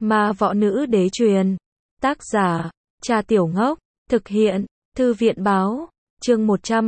Ma võ nữ đế truyền. Tác giả, Trà Tiểu Ngốc. Thực hiện, Thư viện báo. Chương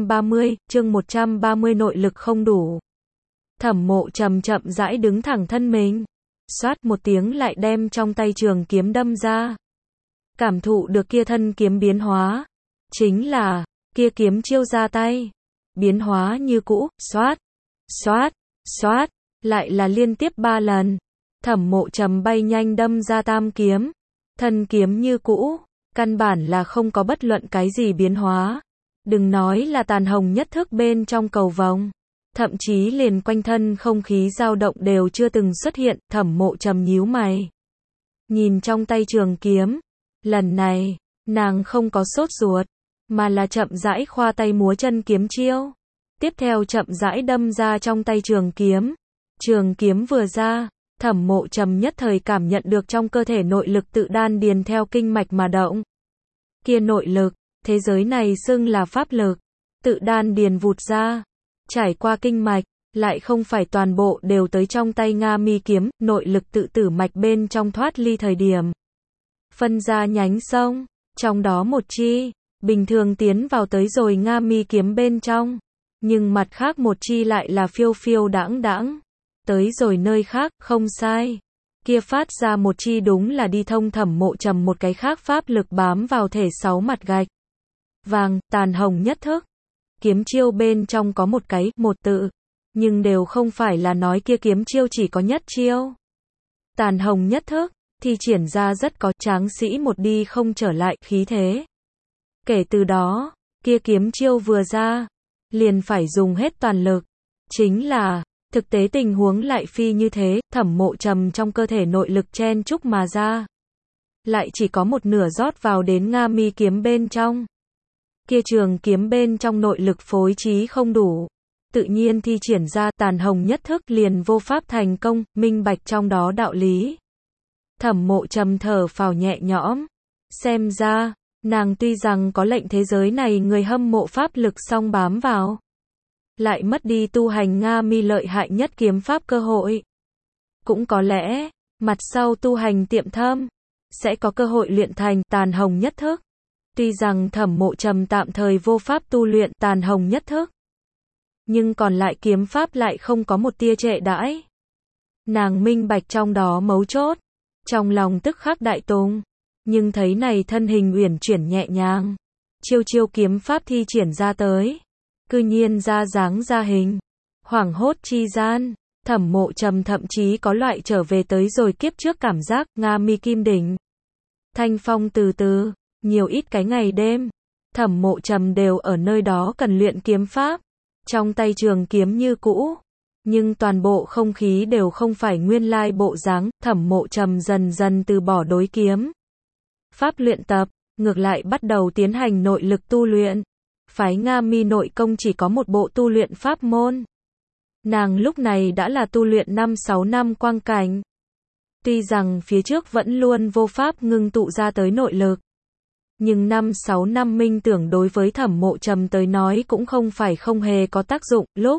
130 nội lực không đủ. Thẩm Mộ Trầm chậm rãi đứng thẳng thân mình. Xoát một tiếng lại đem trong tay trường kiếm đâm ra. Cảm thụ được kia thân kiếm biến hóa. Chính là, kia kiếm chiêu ra tay. Biến hóa như cũ, xoát, xoát, xoát, lại là liên tiếp 3 lần. Thẩm Mộ Trầm bay nhanh đâm ra tam kiếm. Thân kiếm như cũ, căn bản là không có bất luận cái gì biến hóa. Đừng nói là tàn hồng nhất thức bên trong cầu vồng. Thậm chí liền quanh thân không khí dao động đều chưa từng xuất hiện. Thẩm Mộ Trầm nhíu mày. Nhìn trong tay trường kiếm. Lần này, nàng không có sốt ruột, mà là chậm rãi khoa tay múa chân kiếm chiêu. Tiếp theo chậm rãi đâm ra trong tay trường kiếm. Trường kiếm vừa ra, Thẩm Mộ Trầm nhất thời cảm nhận được trong cơ thể nội lực tự đan điền theo kinh mạch mà động. Kia nội lực, thế giới này xưng là pháp lực, tự đan điền vụt ra, trải qua kinh mạch, lại không phải toàn bộ đều tới trong tay Nga Mi kiếm, nội lực tự tử mạch bên trong thoát ly thời điểm. Phân ra nhánh sông, trong đó một chi, bình thường tiến vào tới rồi Nga Mi kiếm bên trong, nhưng mặt khác một chi lại là phiêu phiêu đãng đãng, tới rồi nơi khác, không sai. Kia phát ra một chi đúng là đi thông Thẩm Mộ Trầm một cái khác pháp lực bám vào thể 6 mặt gạch. Vàng, tàn hồng nhất thức. Kiếm chiêu bên trong có một cái, một tự, nhưng đều không phải là nói kia kiếm chiêu chỉ có nhất chiêu. Tàn hồng nhất thức, thì triển ra rất có tráng sĩ một đi không trở lại khí thế. Kể từ đó, kia kiếm chiêu vừa ra, liền phải dùng hết toàn lực. Chính là, thực tế tình huống lại phi như thế, Thẩm Mộ Trầm trong cơ thể nội lực chen chúc mà ra. Lại chỉ có một nửa rót vào đến Nga Mi kiếm bên trong. Kia trường kiếm bên trong nội lực phối trí không đủ. Tự nhiên thi triển ra tàn hồng nhất thức liền vô pháp thành công, minh bạch trong đó đạo lý. Thẩm Mộ Trầm thở phào nhẹ nhõm. Xem ra, nàng tuy rằng có lệnh thế giới này người hâm mộ pháp lực song bám vào, lại mất đi tu hành Nga Mi lợi hại nhất kiếm pháp cơ hội. Cũng có lẽ, mặt sau tu hành tiệm thâm, sẽ có cơ hội luyện thành tàn hồng nhất thức. Tuy rằng Thẩm Mộ Trầm tạm thời vô pháp tu luyện tàn hồng nhất thức, nhưng còn lại kiếm pháp lại không có một tia trệ đãi. Nàng minh bạch trong đó mấu chốt, trong lòng tức khắc đại tùng, nhưng thấy này thân hình uyển chuyển nhẹ nhàng, chiêu chiêu kiếm pháp thi triển ra tới, cư nhiên ra dáng ra hình, hoảng hốt chi gian, Thẩm Mộ Trầm thậm chí có loại trở về tới rồi kiếp trước cảm giác. Nga Mi kim đỉnh, thanh phong từ từ, nhiều ít cái ngày đêm, Thẩm Mộ Trầm đều ở nơi đó cần luyện kiếm pháp, trong tay trường kiếm như cũ, nhưng toàn bộ không khí đều không phải nguyên lai bộ dáng. Thẩm Mộ Trầm dần dần từ bỏ đối kiếm pháp luyện tập, ngược lại bắt đầu tiến hành nội lực tu luyện. Phái Nga Mi nội công chỉ có một bộ tu luyện pháp môn. Nàng lúc này đã là tu luyện 5-6 năm quang cảnh. Tuy rằng phía trước vẫn luôn vô pháp ngưng tụ ra tới nội lực, nhưng 5-6 năm minh tưởng đối với Thẩm Mộ Trầm tới nói cũng không phải không hề có tác dụng. Lúc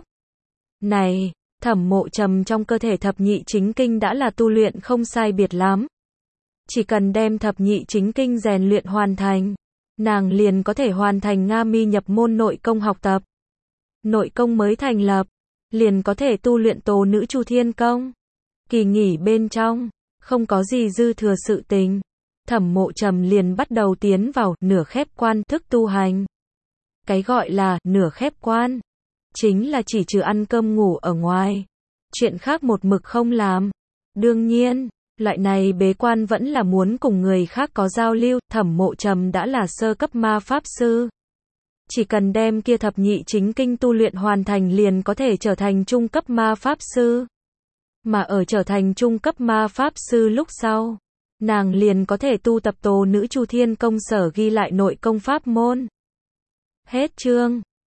này, Thẩm Mộ Trầm trong cơ thể thập nhị chính kinh đã là tu luyện không sai biệt lắm. Chỉ cần đem thập nhị chính kinh rèn luyện hoàn thành, nàng liền có thể hoàn thành Nga Mi nhập môn nội công học tập. Nội công mới thành lập, liền có thể tu luyện Tố Nữ Chu Thiên công. Kỳ nghỉ bên trong, không có gì dư thừa sự tình. Thẩm Mộ Trầm liền bắt đầu tiến vào nửa khép quan thức tu hành. Cái gọi là nửa khép quan, chính là chỉ trừ ăn cơm ngủ ở ngoài, chuyện khác một mực không làm. Đương nhiên, loại này bế quan vẫn là muốn cùng người khác có giao lưu. Thẩm Mộ Trầm đã là sơ cấp ma pháp sư, chỉ cần đem kia thập nhị chính kinh tu luyện hoàn thành liền có thể trở thành trung cấp ma pháp sư. Mà ở trở thành trung cấp ma pháp sư lúc sau, nàng liền có thể tu tập Tố Nữ Chu Thiên công sở ghi lại nội công pháp môn. Hết chương.